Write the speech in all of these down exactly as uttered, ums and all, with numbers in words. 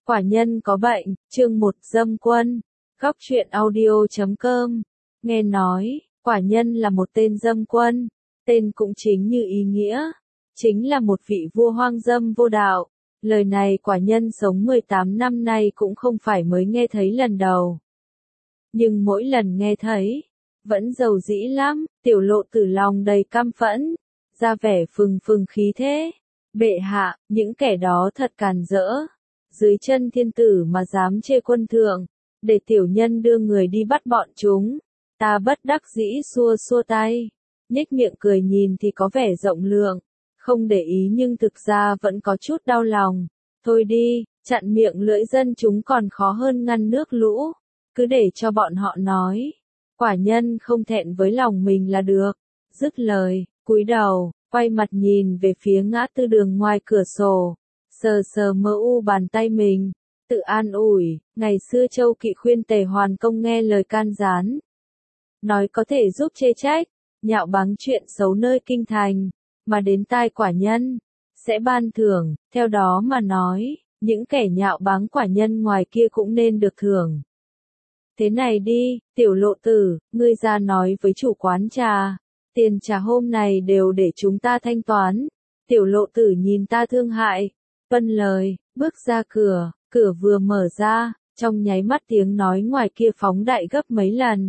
Quả nhân có bệnh, chương một dâm quân, góc truyện audio chấm com. Nghe nói, quả nhân là một tên dâm quân, tên cũng chính như ý nghĩa, chính là một vị vua hoang dâm vô đạo. Lời này quả nhân sống mười tám năm nay cũng không phải mới nghe thấy lần đầu. Nhưng mỗi lần nghe thấy, vẫn giàu dĩ lắm, tiểu lộ tử lòng đầy căm phẫn, ra vẻ phừng phừng khí thế. Bệ hạ, những kẻ đó thật càn rỡ. Dưới chân thiên tử mà dám chê quân thượng, để tiểu nhân đưa người đi bắt bọn chúng. Ta bất đắc dĩ xua xua tay, nhếch miệng cười nhìn thì có vẻ rộng lượng, không để ý nhưng thực ra vẫn có chút đau lòng. Thôi đi, chặn miệng lưỡi dân chúng còn khó hơn ngăn nước lũ, cứ để cho bọn họ nói. Quả nhân không thẹn với lòng mình là được. Dứt lời, cúi đầu, quay mặt nhìn về phía ngã tư đường ngoài cửa sổ, sờ sờ mơ u bàn tay mình, tự an ủi, ngày xưa Châu Kỵ khuyên Tề Hoàn Công nghe lời can gián, nói có thể giúp chê trách, nhạo báng chuyện xấu nơi kinh thành, mà đến tai quả nhân, sẽ ban thưởng, theo đó mà nói, những kẻ nhạo báng quả nhân ngoài kia cũng nên được thưởng. Thế này đi, tiểu lộ tử, ngươi ra nói với chủ quán trà, tiền trà hôm này đều để chúng ta thanh toán. Tiểu lộ tử nhìn ta thương hại, vâng lời, bước ra cửa, cửa vừa mở ra, trong nháy mắt tiếng nói ngoài kia phóng đại gấp mấy lần.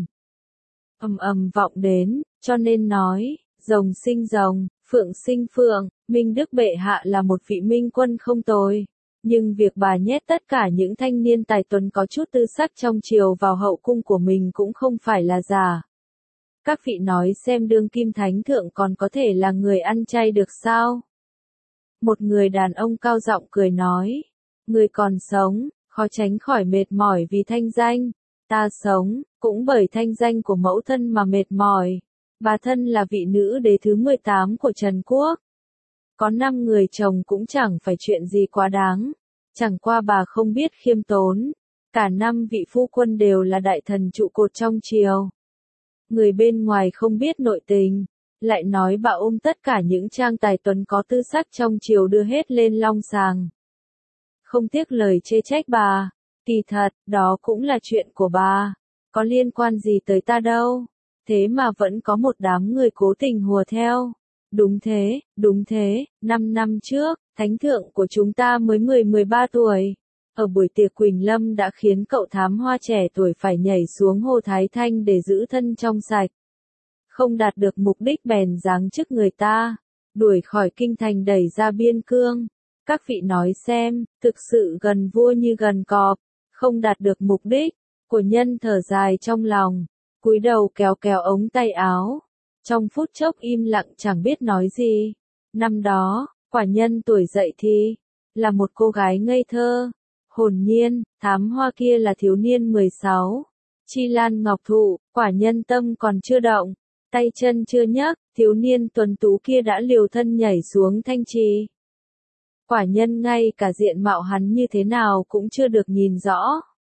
Ầm ầm vọng đến, cho nên nói, rồng sinh rồng, phượng sinh phượng, Minh Đức bệ hạ là một vị minh quân không tồi. Nhưng việc bà nhét tất cả những thanh niên tài tuấn có chút tư sắc trong triều vào hậu cung của mình cũng không phải là giả. Các vị nói xem đương kim thánh thượng còn có thể là người ăn chay được sao? Một người đàn ông cao giọng cười nói, người còn sống, khó tránh khỏi mệt mỏi vì thanh danh. Ta sống, cũng bởi thanh danh của mẫu thân mà mệt mỏi. Bà thân là vị nữ đế thứ mười tám của Trần Quốc. Có năm người chồng cũng chẳng phải chuyện gì quá đáng. Chẳng qua bà không biết khiêm tốn. Cả năm vị phu quân đều là đại thần trụ cột trong triều. Người bên ngoài không biết nội tình, lại nói bà ôm tất cả những trang tài tuấn có tư sắc trong triều đưa hết lên long sàng. Không tiếc lời chê trách bà, kỳ thật, đó cũng là chuyện của bà, có liên quan gì tới ta đâu, thế mà vẫn có một đám người cố tình hùa theo. Đúng thế, đúng thế, năm năm trước, thánh thượng của chúng ta mới mười mười ba tuổi. Ở buổi tiệc Quỳnh Lâm đã khiến cậu thám hoa trẻ tuổi phải nhảy xuống hồ Thái Thanh để giữ thân trong sạch. Không đạt được mục đích bèn giáng chức người ta, đuổi khỏi kinh thành đẩy ra biên cương. Các vị nói xem, thực sự gần vua như gần cọp, không đạt được mục đích, của nhân thở dài trong lòng, cúi đầu kéo kéo ống tay áo. Trong phút chốc im lặng chẳng biết nói gì. Năm đó, quả nhân tuổi dậy thì, là một cô gái ngây thơ, hồn nhiên, thám hoa kia là thiếu niên mười sáu. Chi lan ngọc thụ, quả nhân tâm còn chưa động, tay chân chưa nhấc, thiếu niên tuấn tú kia đã liều thân nhảy xuống thanh trì. Quả nhân ngay cả diện mạo hắn như thế nào cũng chưa được nhìn rõ.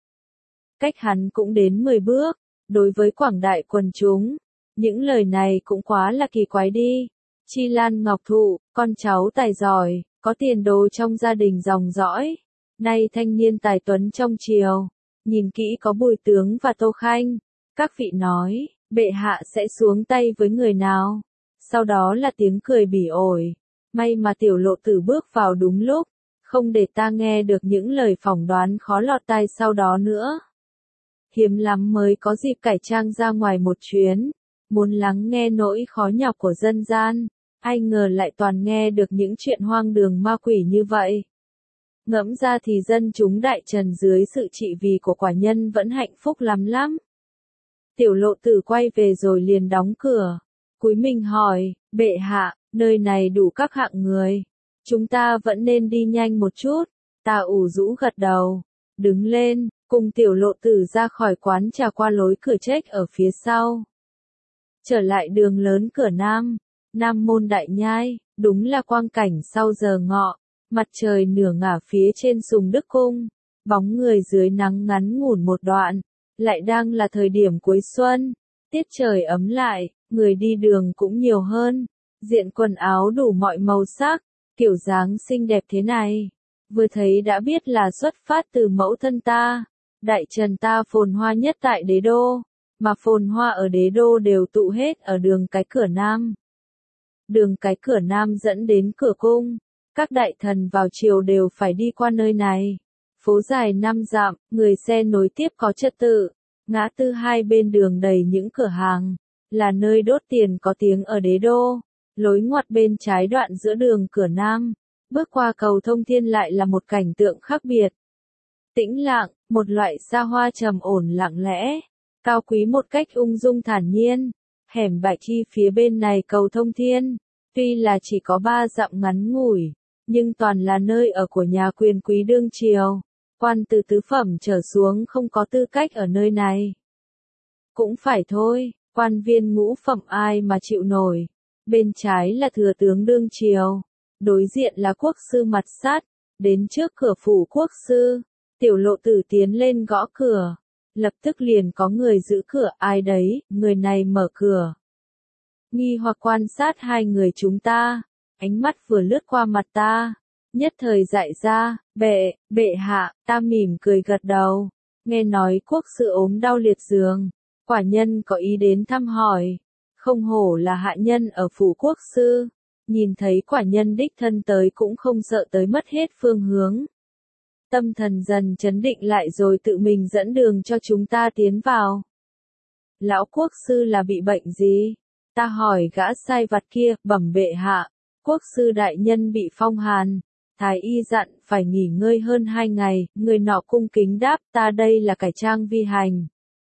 Cách hắn cũng đến mười bước, đối với quảng đại quần chúng, những lời này cũng quá là kỳ quái đi. Chi lan ngọc thụ, con cháu tài giỏi, có tiền đồ trong gia đình dòng dõi. Nay thanh niên tài tuấn trong triều, nhìn kỹ có Bùi Tướng và Tô Khanh. Các vị nói, bệ hạ sẽ xuống tay với người nào? Sau đó là tiếng cười bỉ ổi. May mà tiểu lộ tử bước vào đúng lúc, không để ta nghe được những lời phỏng đoán khó lọt tai sau đó nữa. Hiếm lắm mới có dịp cải trang ra ngoài một chuyến, muốn lắng nghe nỗi khó nhọc của dân gian, ai ngờ lại toàn nghe được những chuyện hoang đường ma quỷ như vậy. Ngẫm ra thì dân chúng đại trần dưới sự trị vì của quả nhân vẫn hạnh phúc lắm lắm. Tiểu lộ tử quay về rồi liền đóng cửa, cúi mình hỏi, bệ hạ, nơi này đủ các hạng người, chúng ta vẫn nên đi nhanh một chút. Ta ủ rũ gật đầu, đứng lên, cùng tiểu lộ tử ra khỏi quán trà qua lối cửa trách ở phía sau. Trở lại đường lớn cửa Nam, Nam môn đại nhai, đúng là quang cảnh sau giờ ngọ. Mặt trời nửa ngả phía trên Sùng Đức Cung, bóng người dưới nắng ngắn ngủn một đoạn, lại đang là thời điểm cuối xuân, tiết trời ấm lại, người đi đường cũng nhiều hơn, diện quần áo đủ mọi màu sắc, kiểu dáng xinh đẹp thế này, vừa thấy đã biết là xuất phát từ mẫu thân ta. Đại Trần ta phồn hoa nhất tại đế đô, mà phồn hoa ở đế đô đều tụ hết ở đường cái cửa Nam. Đường cái cửa Nam dẫn đến cửa cung, các đại thần vào triều đều phải đi qua nơi này. Phố dài năm dặm, người xe nối tiếp có trật tự, ngã tư hai bên đường đầy những cửa hàng, là nơi đốt tiền có tiếng ở đế đô. Lối ngoặt bên trái đoạn giữa đường cửa Nam, bước qua cầu Thông Thiên lại là một cảnh tượng khác biệt. Tĩnh lặng, một loại xa hoa trầm ổn lặng lẽ, cao quý một cách ung dung thản nhiên. Hẻm Bạch Chi phía bên này cầu Thông Thiên, tuy là chỉ có ba dặm ngắn ngủi, nhưng toàn là nơi ở của nhà quyền quý đương triều. Quan từ tứ phẩm trở xuống không có tư cách ở nơi này. Cũng phải thôi, quan viên ngũ phẩm ai mà chịu nổi. Bên trái là thừa tướng đương triều, đối diện là quốc sư mặt sát, đến trước cửa phủ quốc sư, tiểu lộ tử tiến lên gõ cửa, lập tức liền có người giữ cửa, ai đấy, người này mở cửa. Nghi hoặc quan sát hai người chúng ta, ánh mắt vừa lướt qua mặt ta, nhất thời dại ra, bệ, bệ hạ, ta mỉm cười gật đầu, nghe nói quốc sư ốm đau liệt giường, quả nhân có ý đến thăm hỏi. Không hổ là hạ nhân ở phủ quốc sư, nhìn thấy quả nhân đích thân tới cũng không sợ tới mất hết phương hướng. Tâm thần dần chấn định lại rồi tự mình dẫn đường cho chúng ta tiến vào. Lão quốc sư là bị bệnh gì? Ta hỏi gã sai vặt kia, bẩm bệ hạ, quốc sư đại nhân bị phong hàn, thái y dặn phải nghỉ ngơi hơn hai ngày, người nọ cung kính đáp, ta đây là cải trang vi hành.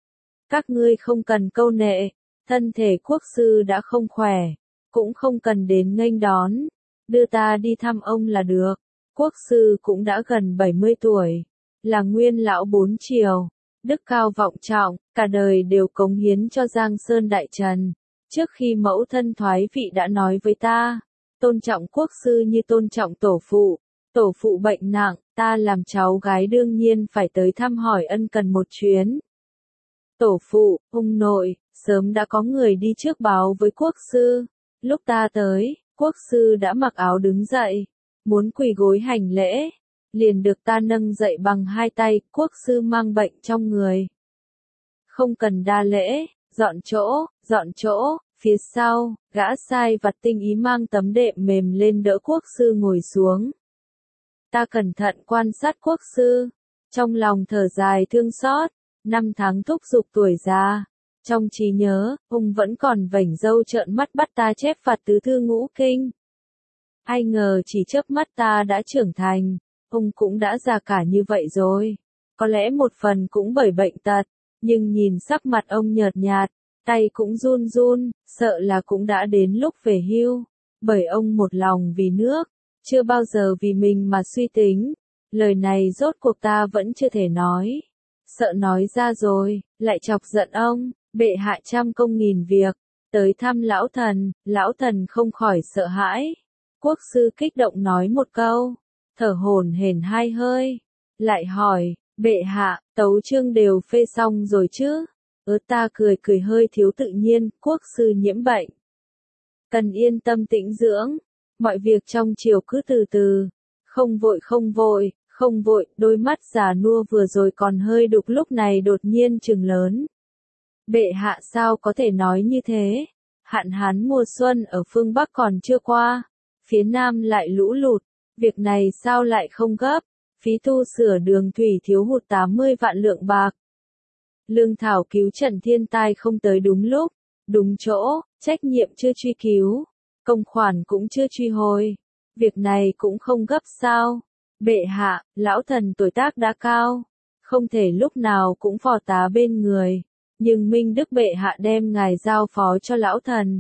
Các ngươi không cần câu nệ. Thân thể quốc sư đã không khỏe, cũng không cần đến nghênh đón, đưa ta đi thăm ông là được. Quốc sư cũng đã gần bảy mươi tuổi, là nguyên lão bốn triều, đức cao vọng trọng, cả đời đều cống hiến cho Giang Sơn Đại Trần. Trước khi mẫu thân thoái vị đã nói với ta, tôn trọng quốc sư như tôn trọng tổ phụ, tổ phụ bệnh nặng, ta làm cháu gái đương nhiên phải tới thăm hỏi ân cần một chuyến. Tổ phụ, ông nội, sớm đã có người đi trước báo với quốc sư. Lúc ta tới, quốc sư đã mặc áo đứng dậy, muốn quỳ gối hành lễ, liền được ta nâng dậy bằng hai tay, quốc sư mang bệnh trong người. Không cần đa lễ, dọn chỗ, dọn chỗ, phía sau, gã sai vặt tinh ý mang tấm đệm mềm lên đỡ quốc sư ngồi xuống. Ta cẩn thận quan sát quốc sư, trong lòng thở dài thương xót, năm tháng thúc giục tuổi già. Trong trí nhớ, ông vẫn còn vảnh râu trợn mắt bắt ta chép phạt tứ thư ngũ kinh. Ai ngờ chỉ chớp mắt ta đã trưởng thành, ông cũng đã già cả như vậy rồi. Có lẽ một phần cũng bởi bệnh tật, nhưng nhìn sắc mặt ông nhợt nhạt, tay cũng run run, sợ là cũng đã đến lúc về hưu. Bởi ông một lòng vì nước, chưa bao giờ vì mình mà suy tính. Lời này rốt cuộc ta vẫn chưa thể nói. Sợ nói ra rồi, lại chọc giận ông. Bệ hạ trăm công nghìn việc, tới thăm lão thần, lão thần không khỏi sợ hãi. Quốc sư kích động nói một câu, thở hổn hển hai hơi, lại hỏi, bệ hạ, tấu chương đều phê xong rồi chứ? Ớ ta cười cười hơi thiếu tự nhiên, quốc sư nhiễm bệnh. Cần yên tâm tĩnh dưỡng, mọi việc trong triều cứ từ từ, không vội không vội, không vội, đôi mắt già nua vừa rồi còn hơi đục lúc này đột nhiên trừng lớn. Bệ hạ sao có thể nói như thế? Hạn hán mùa xuân ở phương Bắc còn chưa qua, phía Nam lại lũ lụt, việc này sao lại không gấp? Phí tu sửa đường thủy thiếu hụt tám mươi vạn lượng bạc. Lương thảo cứu trận thiên tai không tới đúng lúc, đúng chỗ, trách nhiệm chưa truy cứu, công khoản cũng chưa truy hồi. Việc này cũng không gấp sao? Bệ hạ, lão thần tuổi tác đã cao, không thể lúc nào cũng phò tá bên người. Nhưng Minh Đức bệ hạ đem ngài giao phó cho lão thần.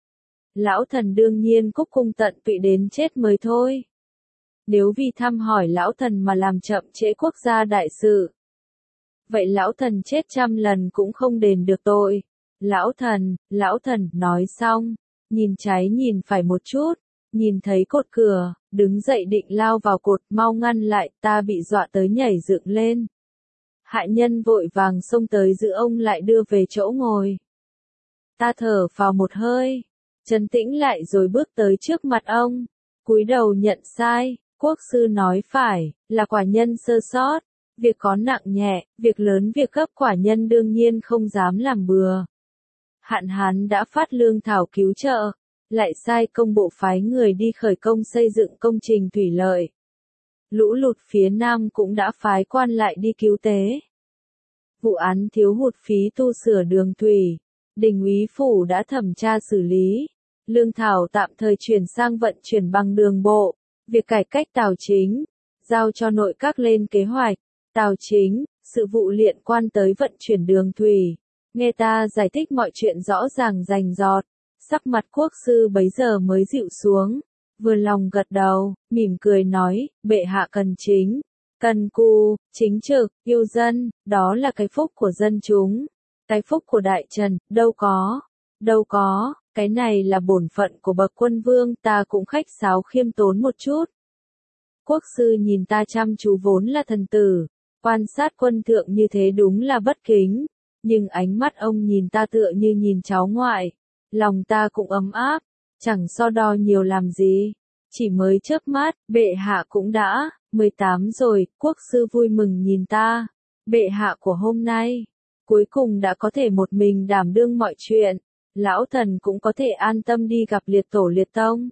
Lão thần đương nhiên cúc cung tận tụy đến chết mới thôi. Nếu vì thăm hỏi lão thần mà làm chậm trễ quốc gia đại sự, vậy lão thần chết trăm lần cũng không đền được tội. Lão thần, lão thần, nói xong, nhìn trái nhìn phải một chút, nhìn thấy cột cửa, đứng dậy định lao vào cột, mau ngăn lại, ta bị dọa tới nhảy dựng lên. Hạ nhân vội vàng xông tới giữ ông lại đưa về chỗ ngồi. Ta thở phào một hơi, trấn tĩnh lại rồi bước tới trước mặt ông, cúi đầu nhận sai, Quốc sư nói phải, là quả nhân sơ sót. Việc có nặng nhẹ, việc lớn việc gấp quả nhân đương nhiên không dám làm bừa. Hạn hán đã phát lương thảo cứu trợ, lại sai công bộ phái người đi khởi công xây dựng công trình thủy lợi. Lũ lụt phía Nam cũng đã phái quan lại đi cứu tế. Vụ án thiếu hụt phí tu sửa đường thủy, Đình úy phủ đã thẩm tra xử lý. Lương thảo tạm thời chuyển sang vận chuyển bằng đường bộ. Việc cải cách Tào Chính, giao cho nội các lên kế hoạch. Tào Chính, sự vụ liên quan tới vận chuyển đường thủy. Nghe ta giải thích mọi chuyện rõ ràng rành rọt. Sắc mặt quốc sư bấy giờ mới dịu xuống. Vừa lòng gật đầu, mỉm cười nói, bệ hạ cần chính, cần cù, chính trực, yêu dân, đó là cái phúc của dân chúng. Cái phúc của đại trần, đâu có, đâu có, cái này là bổn phận của bậc quân vương, ta cũng khách sáo khiêm tốn một chút. Quốc sư nhìn ta chăm chú vốn là thần tử, quan sát quân thượng như thế đúng là bất kính, nhưng ánh mắt ông nhìn ta tựa như nhìn cháu ngoại, lòng ta cũng ấm áp, chẳng so đo nhiều làm gì, chỉ mới chớp mắt, bệ hạ cũng đã, mười tám rồi, quốc sư vui mừng nhìn ta, bệ hạ của hôm nay, cuối cùng đã có thể một mình đảm đương mọi chuyện, lão thần cũng có thể an tâm đi gặp liệt tổ liệt tông.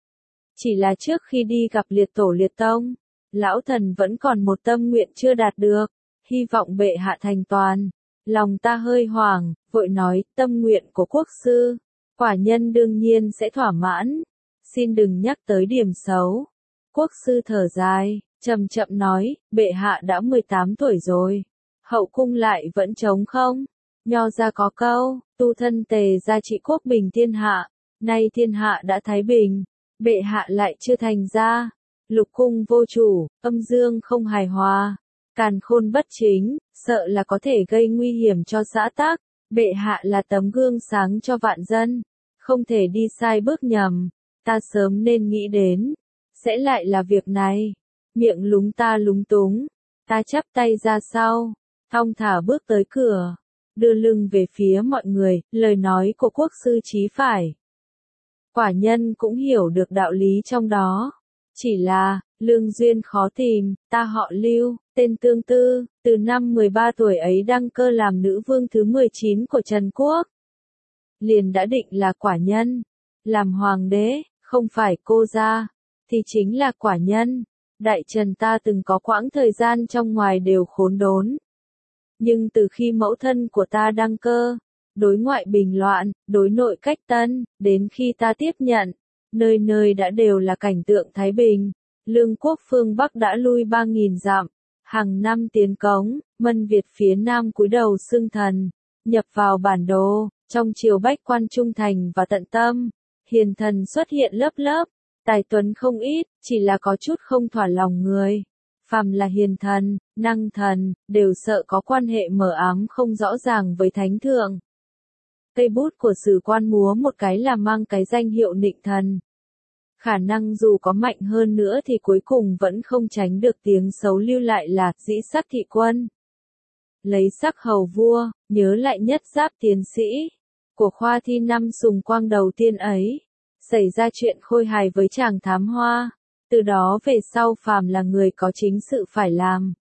Chỉ là trước khi đi gặp liệt tổ liệt tông, lão thần vẫn còn một tâm nguyện chưa đạt được, hy vọng bệ hạ thành toàn. Lòng ta hơi hoảng, vội nói, tâm nguyện của quốc sư, quả nhân đương nhiên sẽ thỏa mãn, xin đừng nhắc tới điểm xấu. Quốc sư thở dài, chậm chậm nói, bệ hạ đã mười tám tuổi rồi, hậu cung lại vẫn trống không. Nho ra có câu, tu thân tề gia trị quốc bình thiên hạ, nay thiên hạ đã thái bình, bệ hạ lại chưa thành ra, lục cung vô chủ, âm dương không hài hòa, càn khôn bất chính, sợ là có thể gây nguy hiểm cho xã tắc, bệ hạ là tấm gương sáng cho vạn dân, không thể đi sai bước nhầm, ta sớm nên nghĩ đến, sẽ lại là việc này, miệng lúng ta lúng túng, ta chắp tay ra sau, thong thả bước tới cửa, đưa lưng về phía mọi người, lời nói của quốc sư chí phải. Quả nhân cũng hiểu được đạo lý trong đó, chỉ là, lương duyên khó tìm, ta họ Lưu, tên Tương Tư, từ năm mười ba tuổi ấy đăng cơ làm nữ vương thứ mười chín của Trần Quốc. Liền đã định là quả nhân, làm hoàng đế, không phải cô gia, thì chính là quả nhân. Đại Trần ta từng có quãng thời gian trong ngoài đều khốn đốn. Nhưng từ khi mẫu thân của ta đăng cơ, đối ngoại bình loạn, đối nội cách tân, đến khi ta tiếp nhận, nơi nơi đã đều là cảnh tượng thái bình. Lương quốc phương Bắc đã lui ba nghìn dặm, hàng năm tiến cống, Mân Việt phía Nam cúi đầu xưng thần, nhập vào bản đồ, trong triều bách quan trung thành và tận tâm, hiền thần xuất hiện lớp lớp, tài tuấn không ít, chỉ là có chút không thỏa lòng người. Phàm là hiền thần, năng thần, đều sợ có quan hệ mờ ám không rõ ràng với thánh thượng. Cây bút của sử quan múa một cái là mang cái danh hiệu nịnh thần. Khả năng dù có mạnh hơn nữa thì cuối cùng vẫn không tránh được tiếng xấu lưu lại là dĩ sắc thị quân. Lấy sắc hầu vua, nhớ lại nhất giáp tiến sĩ của khoa thi năm Sùng Quang đầu tiên ấy, xảy ra chuyện khôi hài với chàng thám hoa, từ đó về sau phàm là người có chính sự phải làm,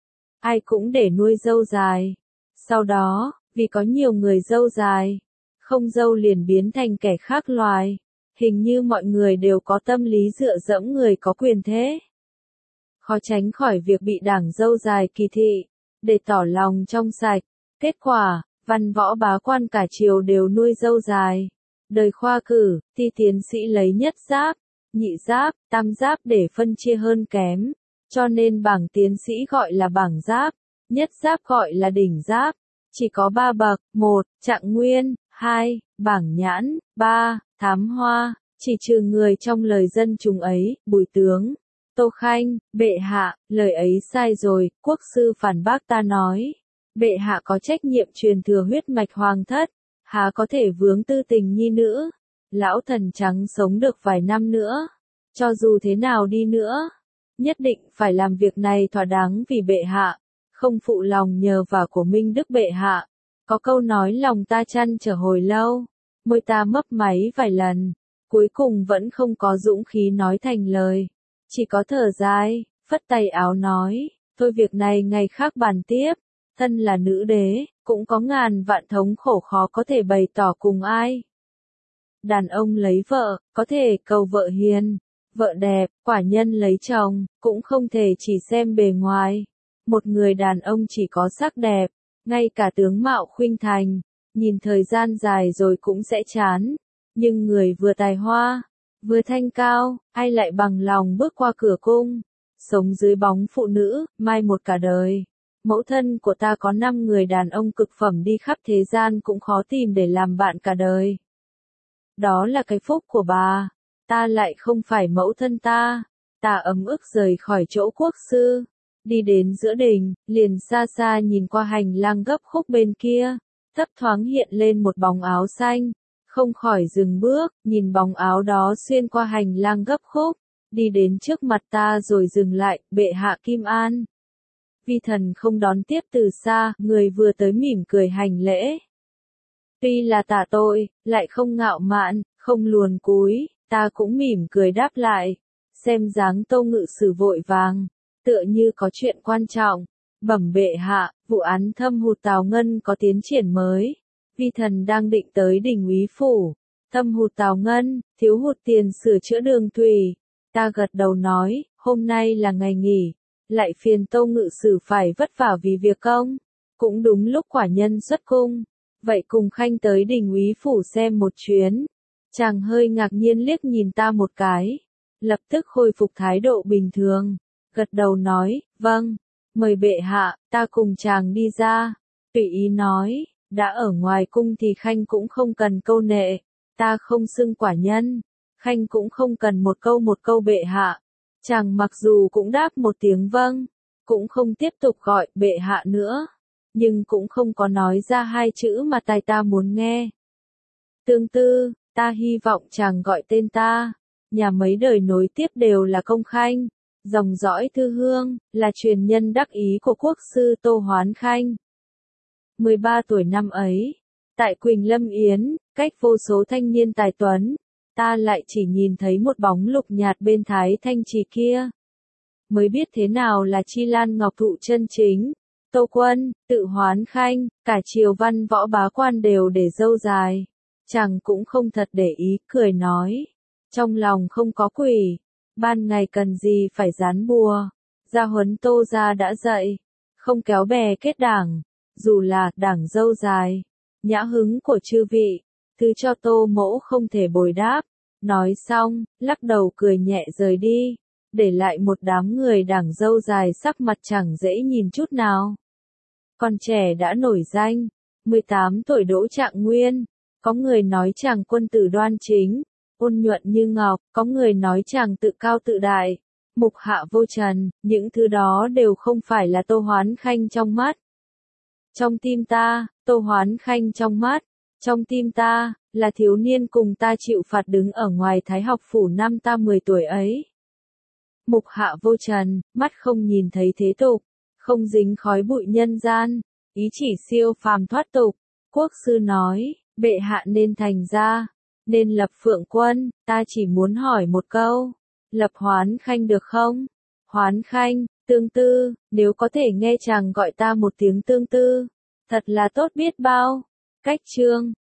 ai cũng để nuôi dâu dài. Sau đó, vì có nhiều người dâu dài, không dâu liền biến thành kẻ khác loài. Hình như mọi người đều có tâm lý dựa dẫm người có quyền thế. Khó tránh khỏi việc bị đảng dâu dài kỳ thị, để tỏ lòng trong sạch. Kết quả, văn võ bá quan cả triều đều nuôi dâu dài. Đời khoa cử, thi tiến sĩ lấy nhất giáp, nhị giáp, tam giáp để phân chia hơn kém. Cho nên bảng tiến sĩ gọi là bảng giáp, nhất giáp gọi là đỉnh giáp. Chỉ có ba bậc, một, trạng nguyên, hai, bảng nhãn, ba, thám hoa, chỉ trừ người trong lời dân chúng ấy, Bùi tướng, Tô Khanh, bệ hạ, lời ấy sai rồi, quốc sư phản bác ta nói, bệ hạ có trách nhiệm truyền thừa huyết mạch hoàng thất, há có thể vướng tư tình nhi nữ, lão thần trắng sống được vài năm nữa, cho dù thế nào đi nữa, nhất định phải làm việc này thỏa đáng vì bệ hạ, không phụ lòng nhờ vả của Minh Đức bệ hạ. Có câu nói lòng ta trăn trở hồi lâu, môi ta mấp máy vài lần, cuối cùng vẫn không có dũng khí nói thành lời. chỉ có thở dài, phất tay áo nói, thôi việc này ngày khác bàn tiếp, thân là nữ đế, cũng có ngàn vạn thống khổ khó có thể bày tỏ cùng ai. Đàn ông lấy vợ, có thể cầu vợ hiền, vợ đẹp, quả nhân lấy chồng, cũng không thể chỉ xem bề ngoài. Một người đàn ông chỉ có sắc đẹp, ngay cả tướng mạo khuynh thành, nhìn thời gian dài rồi cũng sẽ chán. Nhưng người vừa tài hoa, vừa thanh cao, ai lại bằng lòng bước qua cửa cung, sống dưới bóng phụ nữ, mai một cả đời. Mẫu thân của ta có năm người đàn ông cực phẩm đi khắp thế gian cũng khó tìm để làm bạn cả đời. Đó là cái phúc của bà, ta lại không phải mẫu thân ta. Ta ấm ức rời khỏi chỗ quốc sư, đi đến giữa đình, liền xa xa nhìn qua hành lang gấp khúc bên kia, thấp thoáng hiện lên một bóng áo xanh, không khỏi dừng bước, nhìn bóng áo đó xuyên qua hành lang gấp khúc, đi đến trước mặt ta rồi dừng lại, bệ hạ Kim An. Vi thần không đón tiếp từ xa, người vừa tới mỉm cười hành lễ. Tuy là tạ tội, lại không ngạo mạn, không luồn cúi, ta cũng mỉm cười đáp lại, xem dáng Tâu ngự sử vội vàng, tựa như có chuyện quan trọng. Bẩm bệ hạ, vụ án thâm hụt Tào Ngân có tiến triển mới. Vi thần đang định tới đình úy phủ, thâm hụt Tào Ngân, thiếu hụt tiền sửa chữa đường thủy. Ta gật đầu nói, hôm nay là ngày nghỉ, lại phiền Tâu ngự sử phải vất vả vì việc công. Cũng đúng lúc quả nhân xuất cung, vậy cùng khanh tới đình úy phủ xem một chuyến. Chàng hơi ngạc nhiên liếc nhìn ta một cái, lập tức khôi phục thái độ bình thường, gật đầu nói, vâng, mời bệ hạ, ta cùng chàng đi ra. Tùy ý nói, đã ở ngoài cung thì khanh cũng không cần câu nệ, ta không xưng quả nhân, khanh cũng không cần một câu một câu bệ hạ. Chàng mặc dù cũng đáp một tiếng vâng, cũng không tiếp tục gọi bệ hạ nữa, nhưng cũng không có nói ra hai chữ mà tai ta muốn nghe. Tương tư, ta hy vọng chàng gọi tên ta, nhà mấy đời nối tiếp đều là công khanh, dòng dõi Thư Hương, là truyền nhân đắc ý của quốc sư Tô Hoán Khanh. mười ba tuổi năm ấy, tại Quỳnh Lâm Yến, cách vô số thanh niên tài tuấn, ta lại chỉ nhìn thấy một bóng lục nhạt bên Thái Thanh Trì kia. Mới biết thế nào là Chi Lan Ngọc Thụ chân chính. Tô Quân, Tự Hoán Khanh, cả triều văn võ bá quan đều để râu dài. Chàng cũng không thật để ý, cười nói. Trong lòng không có quỷ, ban ngày cần gì phải dán bùa. Gia huấn Tô gia đã dạy, không kéo bè kết đảng, dù là đảng râu dài. Nhã hứng của chư vị, thứ cho Tô mẫu không thể bồi đáp. Nói xong, lắc đầu cười nhẹ rời đi, để lại một đám người đảng râu dài sắc mặt chẳng dễ nhìn chút nào. Còn trẻ đã nổi danh, mười tám tuổi Đỗ Trạng Nguyên, có người nói chàng quân tử đoan chính, ôn nhuận như ngọc, có người nói chàng tự cao tự đại, mục hạ vô trần, những thứ đó đều không phải là Tô Hoán Khanh trong mắt. Trong tim ta, Tô Hoán Khanh trong mắt, trong tim ta, là thiếu niên cùng ta chịu phạt đứng ở ngoài Thái học phủ năm ta mười tuổi ấy. Mục hạ vô trần, mắt không nhìn thấy thế tục, không dính khói bụi nhân gian, ý chỉ siêu phàm thoát tục. Quốc sư nói, bệ hạ nên thành ra, nên lập Phượng Quân, ta chỉ muốn hỏi một câu, lập Hoán Khanh được không? Hoán Khanh, Tương Tư, nếu có thể nghe chàng gọi ta một tiếng Tương Tư, thật là tốt biết bao. Cách chương